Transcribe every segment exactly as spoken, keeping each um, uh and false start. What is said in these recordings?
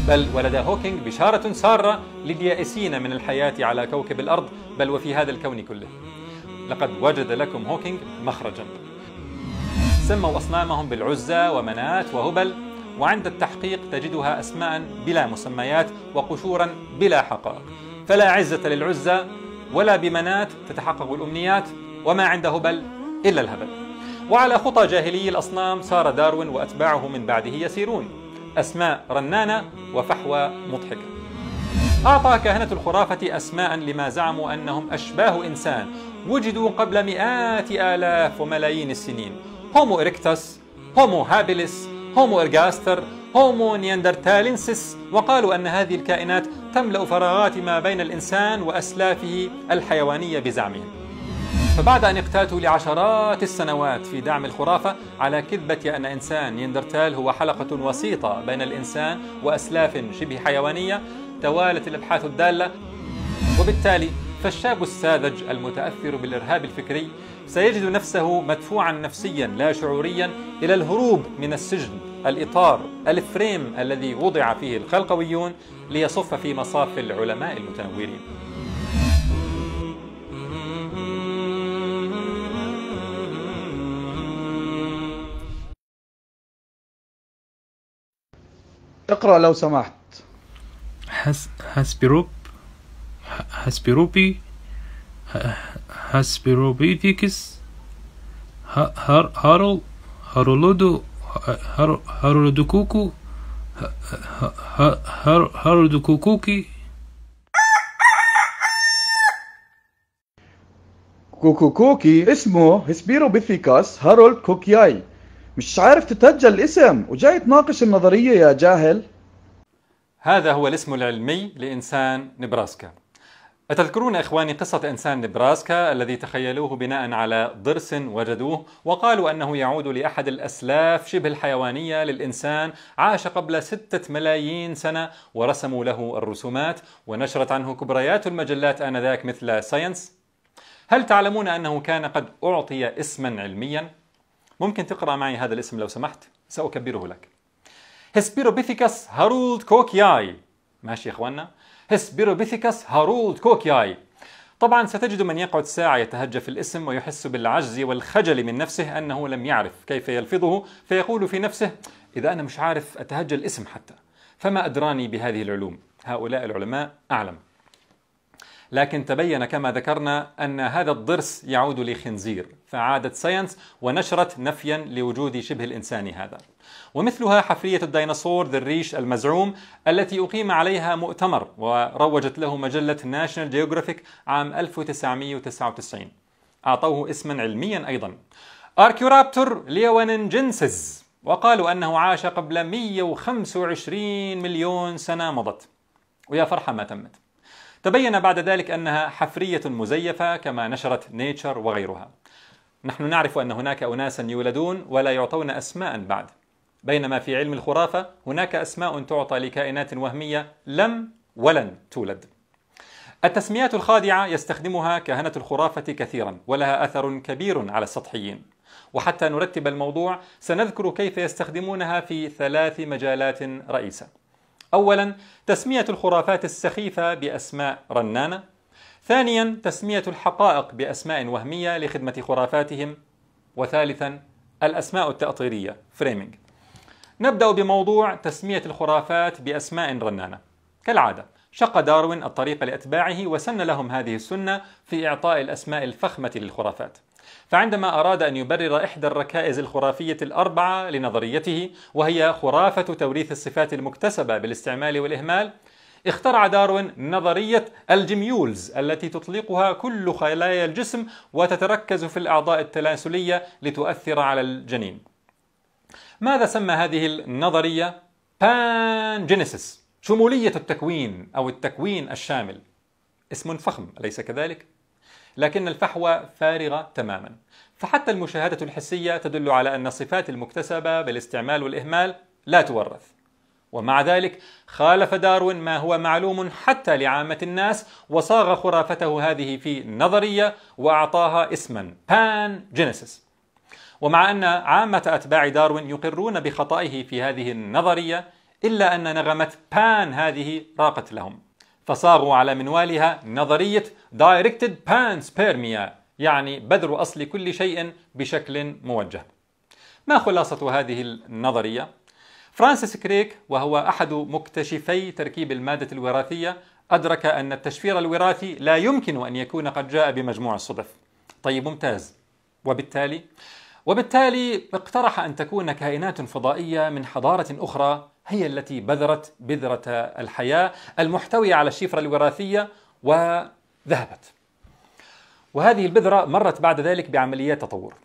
بل ولد هوكينج بشارة سارة لليائسين من الحياة على كوكب الأرض بل وفي هذا الكون كله. لقد وجد لكم هوكينج مخرجا. سموا أصنامهم بالعزى ومنات وهبل، وعند التحقيق تجدها أسماء بلا مسميات وقشورا بلا حقائق، فلا عزة للعزى ولا بمنات تتحقق الأمنيات، وما عند هبل إلا الهبل. وعلى خطى جاهلي الأصنام صار داروين وأتباعه من بعده يسيرون، أسماء رنانة وفحوى مضحكة. أعطى كهنة الخرافة أسماء لما زعموا أنهم أشباه إنسان وجدوا قبل مئات آلاف وملايين السنين: هومو إريكتاس، هومو هابيلس، هومو إرغاستر، هومو نياندرتالينسيس، وقالوا أن هذه الكائنات تملأ فراغات ما بين الإنسان وأسلافه الحيوانية بزعمهم. فبعد أن اقتاتوا لعشرات السنوات في دعم الخرافة على كذبة أن إنسان نياندرتال هو حلقة وسيطة بين الإنسان وأسلاف شبه حيوانية، توالت الأبحاث الدالة، وبالتالي فالشاب الساذج المتأثر بالإرهاب الفكري سيجد نفسه مدفوعا نفسيا لا شعوريا إلى الهروب من السجن، الإطار، الفريم الذي وضع فيه الخلقويون ليصف في مصاف العلماء المتنورين. اقرأ لو سمحت. هس هسبيروب هسبيروبي هسبيروبيتيكس هار هارول هارولودو هارولودوكوكو هارولودوكوكوكي كوكوكوكي اسمه هسبيروبيثيكاس هارولد كوكياي. مش عارف تتهجى الاسم وجاي تناقش النظرية يا جاهل. هذا هو الاسم العلمي لإنسان نبراسكا. أتذكرون إخواني قصة إنسان نبراسكا الذي تخيلوه بناء على ضرس وجدوه وقالوا أنه يعود لأحد الأسلاف شبه الحيوانية للإنسان عاش قبل ستة ملايين سنة، ورسموا له الرسومات ونشرت عنه كبريات المجلات آنذاك مثل ساينس؟ هل تعلمون أنه كان قد أعطي اسما علميا؟ ممكن تقرأ معي هذا الاسم لو سمحت؟ سأكبره لك. هسبيروبيثيكاس هارولد كوكياي. ماشي يا إخواننا؟ هسبيروبيثيكاس هارولد كوكياي. طبعا ستجد من يقعد ساعة يتهجى في الاسم ويحس بالعجز والخجل من نفسه أنه لم يعرف كيف يلفظه، فيقول في نفسه: إذا أنا مش عارف أتهجى الاسم حتى فما أدراني بهذه العلوم، هؤلاء العلماء أعلم. لكن تبين كما ذكرنا أن هذا الضرس يعود لخنزير، فعادت ساينس ونشرت نفيا لوجود شبه الإنسان هذا. ومثلها حفرية الديناصور ذي الريش المزعوم التي أقيم عليها مؤتمر وروجت له مجلة ناشونال جيوغرافيك عام ألف وتسعمئة وتسعة وتسعين. أعطوه اسما علميا أيضا: أركيورابتور ليواننجنسيس، وقالوا أنه عاش قبل مئة وخمسة وعشرين مليون سنة مضت، ويا فرحة ما تمت. تبين بعد ذلك أنها حفرية مزيفة كما نشرت نيتشر وغيرها. نحن نعرف أن هناك أناسا يولدون ولا يعطون أسماء بعد، بينما في علم الخرافة هناك أسماء تعطى لكائنات وهمية لم ولن تولد. التسميات الخادعة يستخدمها كهنة الخرافة كثيرا ولها أثر كبير على السطحيين، وحتى نرتب الموضوع سنذكر كيف يستخدمونها في ثلاث مجالات رئيسة. أولا، تسمية الخرافات السخيفة بأسماء رنانة. ثانيا، تسمية الحقائق بأسماء وهمية لخدمة خرافاتهم. وثالثا، الأسماء التأطيرية فريمينج. نبدأ بموضوع تسمية الخرافات بأسماء رنانة. كالعادة شق داروين الطريق لأتباعه وسن لهم هذه السنة في إعطاء الأسماء الفخمة للخرافات. فعندما أراد أن يبرر إحدى الركائز الخرافية الأربعة لنظريته، وهي خرافة توريث الصفات المكتسبة بالاستعمال والإهمال، اخترع داروين نظرية الجميولز التي تطلقها كل خلايا الجسم وتتركز في الأعضاء التناسلية لتؤثر على الجنين. ماذا سمى هذه النظرية؟ بانجينيسيس، شمولية التكوين أو التكوين الشامل. اسم فخم أليس كذلك؟ لكن الفحوى فارغة تماما، فحتى المشاهدة الحسية تدل على أن الصفات المكتسبة بالاستعمال والإهمال لا تورث. ومع ذلك خالف داروين ما هو معلوم حتى لعامة الناس، وصاغ خرافته هذه في نظرية وأعطاها اسما بانجينيسيس. ومع أن عامة أتباع داروين يقرون بخطئه في هذه النظرية، إلا أن نغمة بان هذه راقت لهم، فصاغوا على منوالها نظرية Directed Panspermia، يعني بذر أصل كل شيء بشكل موجه. ما خلاصة هذه النظرية؟ فرانسيس كريك، وهو أحد مكتشفي تركيب المادة الوراثية، أدرك أن التشفير الوراثي لا يمكن أن يكون قد جاء بمجموع الصدف. طيب ممتاز. وبالتالي وبالتالي اقترح أن تكون كائنات فضائية من حضارة أخرى هي التي بذرت بذرة الحياة المحتوية على الشفرة الوراثية وذهبت. وهذه البذرة مرت بعد ذلك بعمليات تطور.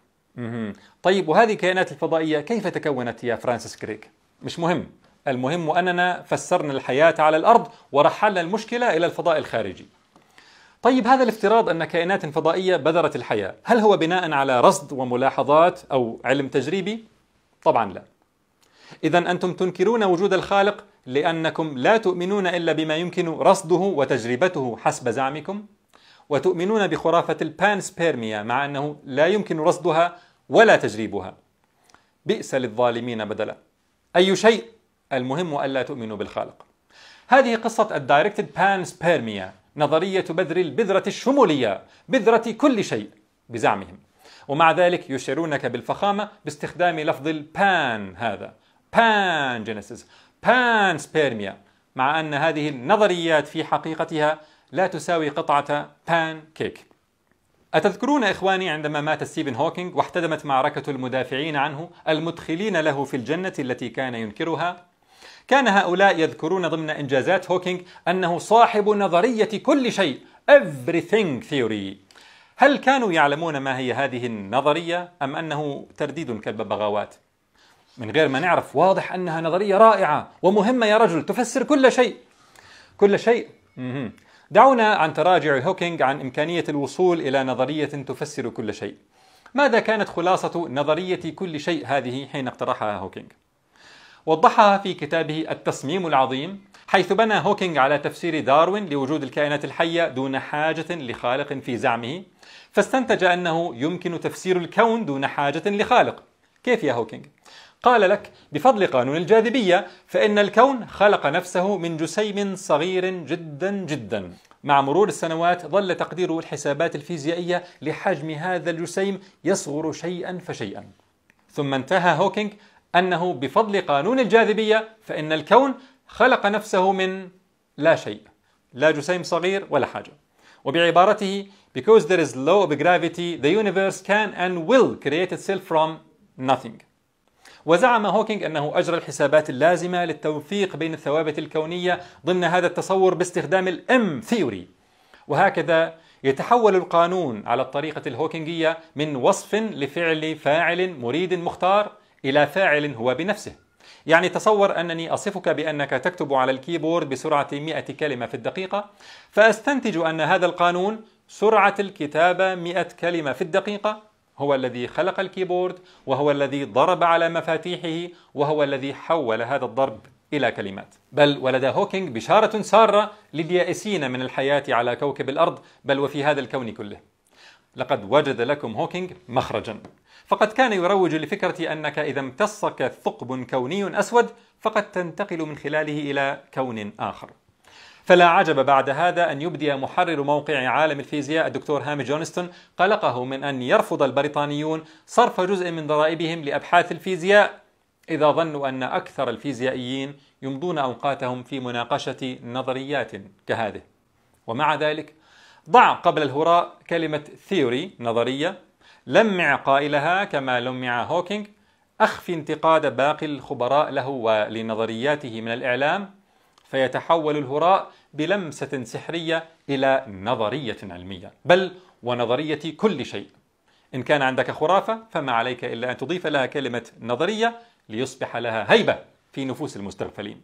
طيب وهذه الكائنات الفضائية كيف تكونت يا فرانسيس كريك؟ مش مهم، المهم أننا فسرنا الحياة على الأرض ورحلنا المشكلة إلى الفضاء الخارجي. طيب هذا الافتراض أن كائنات فضائية بذرت الحياة، هل هو بناء على رصد وملاحظات أو علم تجريبي؟ طبعا لا. إذن أنتم تنكرون وجود الخالق لأنكم لا تؤمنون إلا بما يمكن رصده وتجربته حسب زعمكم، وتؤمنون بخرافة البانسبيرميا مع أنه لا يمكن رصدها ولا تجريبها. بئس للظالمين بدلا. أي شيء، المهم ألا تؤمنوا بالخالق. هذه قصة الدايركتد بانسبيرميا، نظرية بذر البذرة الشمولية، بذرة كل شيء بزعمهم، ومع ذلك يشعرونك بالفخامة باستخدام لفظ البان هذا، بان جينيسيس، بان سبيرميا، مع أن هذه النظريات في حقيقتها لا تساوي قطعة بان كيك. أتذكرون إخواني عندما مات ستيفن هوكينج واحتدمت معركة المدافعين عنه المدخلين له في الجنة التي كان ينكرها؟ كان هؤلاء يذكرون ضمن إنجازات هوكينج أنه صاحب نظرية كل شيء، everything theory. هل كانوا يعلمون ما هي هذه النظرية أم أنه ترديد كالببغاوات؟ من غير ما نعرف، واضح أنها نظرية رائعة ومهمة يا رجل، تفسر كل شيء. كل شيء؟ مم. دعونا عن تراجع هوكينج عن إمكانية الوصول إلى نظرية تفسر كل شيء. ماذا كانت خلاصة نظرية كل شيء هذه حين اقترحها هوكينج؟ وضحها في كتابه التصميم العظيم، حيث بنى هوكينج على تفسير داروين لوجود الكائنات الحية دون حاجة لخالق في زعمه، فاستنتج أنه يمكن تفسير الكون دون حاجة لخالق. كيف يا هوكينج؟ قال لك بفضل قانون الجاذبية، فإن الكون خلق نفسه من جسيم صغير جدا جدا. مع مرور السنوات ظل تقدير الحسابات الفيزيائية لحجم هذا الجسيم يصغر شيئا فشيئا، ثم انتهى هوكينج أنه بفضل قانون الجاذبية فإن الكون خلق نفسه من لا شيء، لا جسيم صغير ولا حاجة. وبعبارته because there is law of gravity the universe can and will create itself from nothing. وزعم هوكينج أنه أجرى الحسابات اللازمة للتوفيق بين الثوابت الكونية ضمن هذا التصور باستخدام الام ثيوري. وهكذا يتحول القانون على الطريقة الهوكينجية من وصف لفعل فاعل مريد مختار إلى فاعل هو بنفسه. يعني تصور أنني أصفك بأنك تكتب على الكيبورد بسرعة مئة كلمة في الدقيقة، فأستنتج أن هذا القانون سرعة الكتابة مئة كلمة في الدقيقة هو الذي خلق الكيبورد، وهو الذي ضرب على مفاتيحه، وهو الذي حول هذا الضرب إلى كلمات. بل ولدى هوكينج بشارة سارة لليائسين من الحياة على كوكب الأرض، بل وفي هذا الكون كله. لقد وجد لكم هوكينج مخرجا، فقد كان يروج لفكرة أنك إذا امتصك ثقب كوني أسود فقد تنتقل من خلاله إلى كون آخر. فلا عجب بعد هذا أن يبدي محرر موقع عالم الفيزياء الدكتور هامي جونستون قلقه من أن يرفض البريطانيون صرف جزء من ضرائبهم لأبحاث الفيزياء إذا ظنوا أن أكثر الفيزيائيين يمضون أوقاتهم في مناقشة نظريات كهذه. ومع ذلك ضع قبل الهراء كلمة ثيوري نظرية، لمع قائلها كما لمع هوكينج، أخفي انتقاد باقي الخبراء له ولنظرياته من الإعلام، فيتحول الهراء بلمسة سحرية إلى نظرية علمية، بل ونظرية كل شيء. إن كان عندك خرافة فما عليك إلا أن تضيف لها كلمة نظرية ليصبح لها هيبة في نفوس المستغفلين.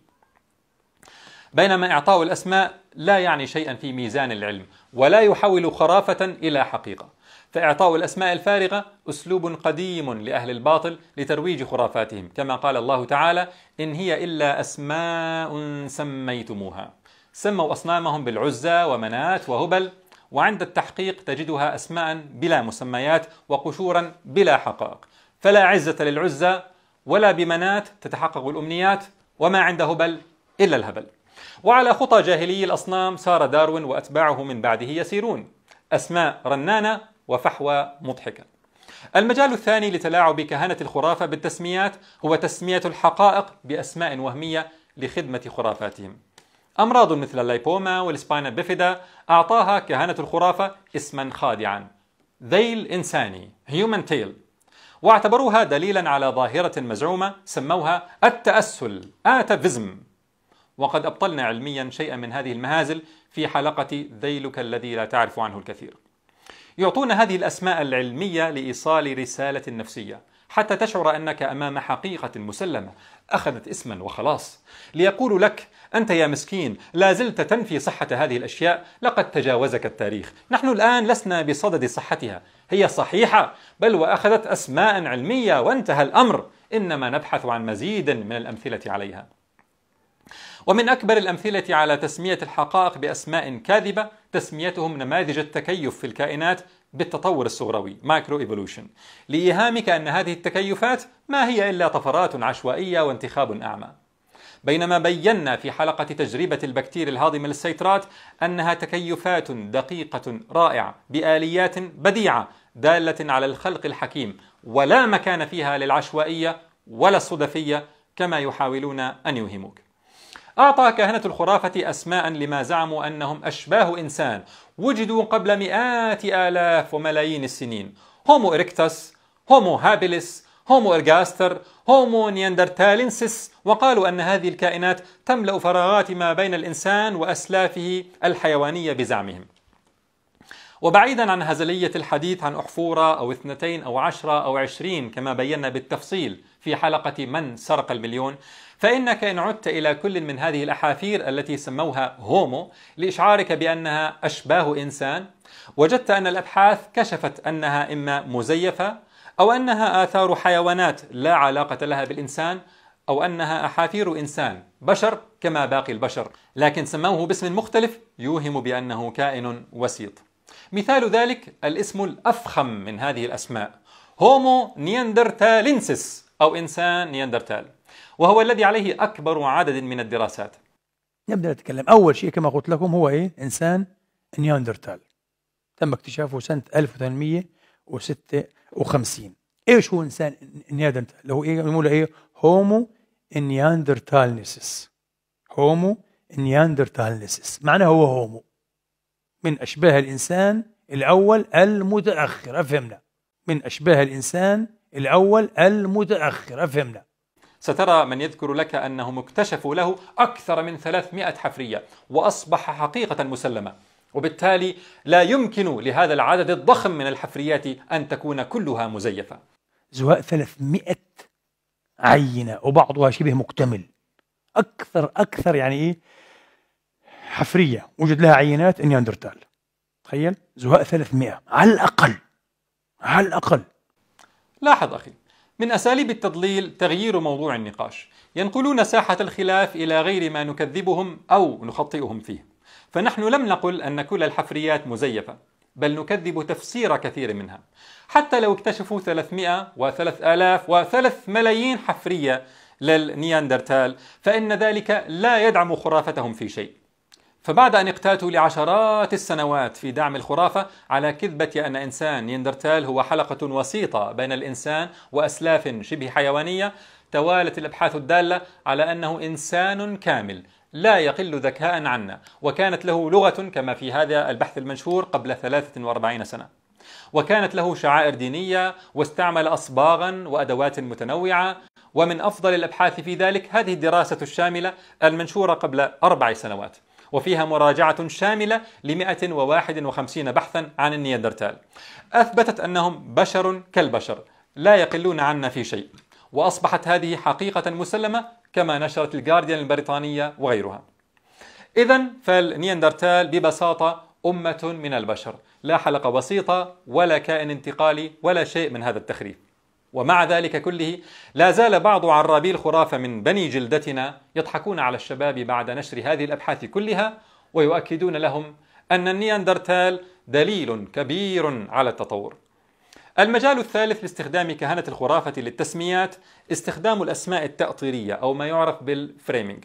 بينما إعطاء الأسماء لا يعني شيئا في ميزان العلم، ولا يحول خرافة إلى حقيقة، فإعطاء الأسماء الفارغة أسلوب قديم لأهل الباطل لترويج خرافاتهم، كما قال الله تعالى: إن هي إلا أسماء سميتموها. سموا أصنامهم بالعزى ومنات وهبل، وعند التحقيق تجدها أسماء بلا مسميات وقشورا بلا حقائق. فلا عزة للعزى ولا بمنات تتحقق الأمنيات، وما عند هبل إلا الهبل. وعلى خطى جاهلي الأصنام سار داروين وأتباعه من بعده يسيرون، أسماء رنانة وفحوى مضحكة. المجال الثاني لتلاعب كهنة الخرافة بالتسميات هو تسمية الحقائق بأسماء وهمية لخدمة خرافاتهم. أمراض مثل اللايبوما والسباينا بيفيدا أعطاها كهنة الخرافة اسما خادعا، ذيل إنساني human tail، واعتبروها دليلا على ظاهرة مزعومة سموها التأسل آتافيزم. وقد أبطلنا علميا شيئا من هذه المهازل في حلقة ذيلك الذي لا تعرف عنه الكثير. يعطون هذه الأسماء العلمية لإيصال رسالة نفسية حتى تشعر أنك أمام حقيقة مسلمة أخذت اسما وخلاص، ليقول لك أنت يا مسكين لا زلت تنفي صحة هذه الأشياء، لقد تجاوزك التاريخ، نحن الآن لسنا بصدد صحتها، هي صحيحة بل وأخذت أسماء علمية وانتهى الأمر، إنما نبحث عن مزيد من الأمثلة عليها. ومن أكبر الأمثلة على تسمية الحقائق بأسماء كاذبة تسميتهم نماذج التكيف في الكائنات بالتطور الصغروي مايكرو إيفولوشن، لإيهامك أن هذه التكيفات ما هي إلا طفرات عشوائية وانتخاب أعمى. بينما بينا في حلقة تجربة البكتيريا الهاضمة للسيترات أنها تكيفات دقيقة رائعة بآليات بديعة دالة على الخلق الحكيم، ولا مكان فيها للعشوائية ولا الصدفية كما يحاولون أن يوهموك. أعطى كهنة الخرافة أسماء لما زعموا أنهم أشباه إنسان وجدوا قبل مئات آلاف وملايين السنين، هومو إريكتاس، هومو هابيلس، هومو إرغاستر، هومو نياندرتالينسيس، وقالوا أن هذه الكائنات تملأ فراغات ما بين الإنسان وأسلافه الحيوانية بزعمهم. وبعيدا عن هزلية الحديث عن أحفورة أو اثنتين أو عشرة أو عشرين كما بينا بالتفصيل في حلقة من سرق المليون، فإنك إن عدت إلى كل من هذه الأحافير التي سموها هومو لإشعارك بأنها أشباه إنسان، وجدت أن الأبحاث كشفت أنها إما مزيفة أو أنها آثار حيوانات لا علاقة لها بالإنسان، أو أنها أحافير إنسان بشر كما باقي البشر، لكن سموه باسم مختلف يوهم بأنه كائن وسيط. مثال ذلك الاسم الأفخم من هذه الأسماء هومو نياندرتالينسيس أو إنسان نياندرتال، وهو الذي عليه أكبر عدد من الدراسات. نبدأ نتكلم. أول شيء كما قلت لكم هو إيه؟ إنسان نياندرتال، تم اكتشافه سنة ألف وثمانمئة وستة وخمسين. إيش هو إنسان نياندرتال؟ اللي هو إيه؟ يقولوا إيه؟ هومو نياندرتالنسيس. هومو نياندرتالنسيس معناه هو هومو، من أشباه الإنسان الأول المتأخر، أفهمنا؟ من أشباه الإنسان الأول المتأخر، أفهمنا؟ سترى من يذكر لك أنهم اكتشفوا له أكثر من ثلاثمئة حفرية وأصبح حقيقة مسلمة، وبالتالي لا يمكن لهذا العدد الضخم من الحفريات أن تكون كلها مزيفة. زهاء ثلاثمئة عينة وبعضها شبه مكتمل، أكثر أكثر يعني إيه حفرية وجد لها عينات نياندرتال. تخيل زهاء ثلاثمئة على الأقل، على الأقل. لاحظ أخي، من أساليب التضليل تغيير موضوع النقاش، ينقلون ساحة الخلاف إلى غير ما نكذبهم أو نخطئهم فيه. فنحن لم نقل أن كل الحفريات مزيفة، بل نكذب تفسير كثير منها. حتى لو اكتشفوا ثلاثمئة وثلاث آلاف وثلاث ملايين حفرية للنياندرتال فإن ذلك لا يدعم خرافتهم في شيء. فبعد أن اقتاتوا لعشرات السنوات في دعم الخرافة على كذبة أن إنسان نياندرتال هو حلقة وسيطة بين الإنسان وأسلاف شبه حيوانية، توالت الأبحاث الدالة على أنه إنسان كامل لا يقل ذكاء عنا، وكانت له لغة كما في هذا البحث المنشور قبل ثلاثة وأربعين سنة، وكانت له شعائر دينية، واستعمل أصباغا وأدوات متنوعة. ومن أفضل الأبحاث في ذلك هذه الدراسة الشاملة المنشورة قبل أربع سنوات، وفيها مراجعة شاملة ل مئة وواحد وخمسين بحثا عن النياندرتال، أثبتت أنهم بشر كالبشر لا يقلون عنا في شيء، وأصبحت هذه حقيقة مسلمة كما نشرت الجارديان البريطانية وغيرها. إذن فالنياندرتال ببساطة أمة من البشر، لا حلقة وسيطة ولا كائن انتقالي ولا شيء من هذا التخريف. ومع ذلك كله لا زال بعض عرابي الخرافة من بني جلدتنا يضحكون على الشباب بعد نشر هذه الأبحاث كلها، ويؤكدون لهم أن النياندرتال دليل كبير على التطور. المجال الثالث لاستخدام كهنة الخرافة للتسميات استخدام الأسماء التأطيرية أو ما يعرف بالفريمينج.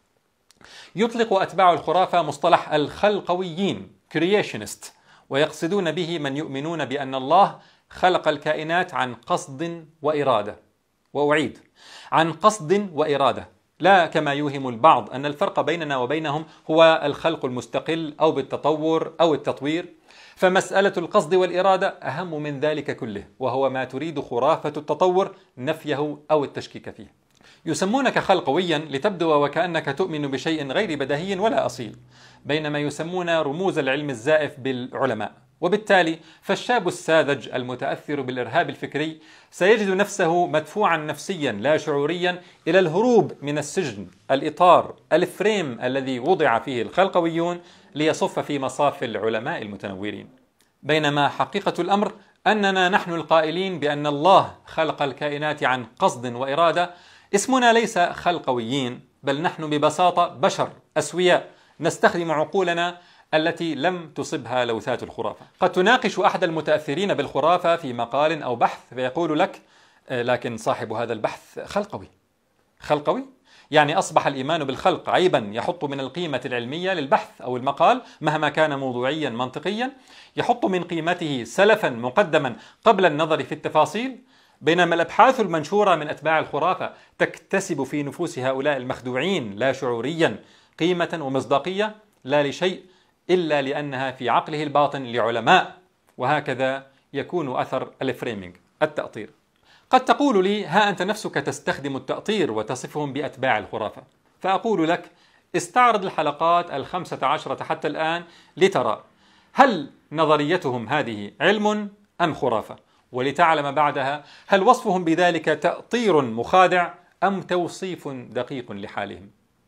يطلق أتباع الخرافة مصطلح الخلقويين creationist، ويقصدون به من يؤمنون بأن الله خلق الكائنات عن قصد وإرادة. وأعيد، عن قصد وإرادة، لا كما يوهم البعض أن الفرق بيننا وبينهم هو الخلق المستقل أو بالتطور أو التطوير، فمسألة القصد والإرادة أهم من ذلك كله، وهو ما تريد خرافة التطور نفيه أو التشكيك فيه. يسمونك خلقويا لتبدو وكأنك تؤمن بشيء غير بديهي ولا أصيل، بينما يسمون رموز العلم الزائف بالعلماء. وبالتالي فالشاب الساذج المتأثر بالإرهاب الفكري سيجد نفسه مدفوعا نفسيا لا شعوريا إلى الهروب من السجن، الإطار، الفريم الذي وضع فيه الخلقويون ليصف في مصاف العلماء المتنورين. بينما حقيقة الأمر أننا نحن القائلين بأن الله خلق الكائنات عن قصد وإرادة اسمنا ليس خلقويين، بل نحن ببساطة بشر أسوياء نستخدم عقولنا التي لم تصبها لوثات الخرافة. قد تناقش أحد المتأثرين بالخرافة في مقال أو بحث فيقول لك لكن صاحب هذا البحث خلقوي. خلقوي؟ يعني أصبح الإيمان بالخلق عيبا يحط من القيمة العلمية للبحث أو المقال مهما كان موضوعيا منطقيا، يحط من قيمته سلفا مقدما قبل النظر في التفاصيل، بينما الأبحاث المنشورة من أتباع الخرافة تكتسب في نفوس هؤلاء المخدوعين لا شعوريا قيمة ومصداقية لا لشيء إلا لأنها في عقله الباطن لعلماء. وهكذا يكون أثر الفريمينج، التأطير. قد تقول لي ها أنت نفسك تستخدم التأطير وتصفهم بأتباع الخرافة، فأقول لك استعرض الحلقات الخمسة عشرة حتى الآن لترى هل نظريتهم هذه علم أم خرافة، ولتعلم بعدها هل وصفهم بذلك تأطير مخادع أم توصيف دقيق لحالهم.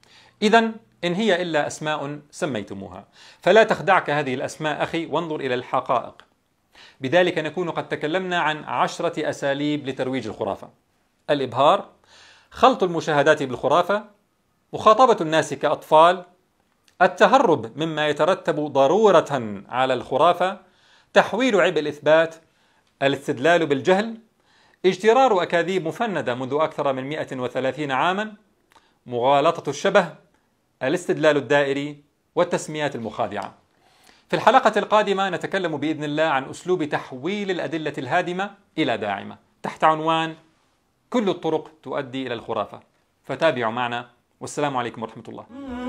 إذن إن هي إلا أسماء سميتموها، فلا تخدعك هذه الأسماء أخي، وانظر إلى الحقائق. بذلك نكون قد تكلمنا عن عشرة أساليب لترويج الخرافة: الإبهار، خلط المشاهدات بالخرافة، مخاطبة الناس كأطفال، التهرب مما يترتب ضرورة على الخرافة، تحويل عبء الإثبات، الاستدلال بالجهل، اجترار أكاذيب مفندة منذ أكثر من مئة وثلاثين عاما، مغالطة الشبه، الاستدلال الدائري، والتسميات المخادعة. في الحلقة القادمة نتكلم بإذن الله عن أسلوب تحويل الأدلة الهادمة إلى داعمة تحت عنوان كل الطرق تؤدي إلى الخرافة. فتابعوا معنا، والسلام عليكم ورحمة الله.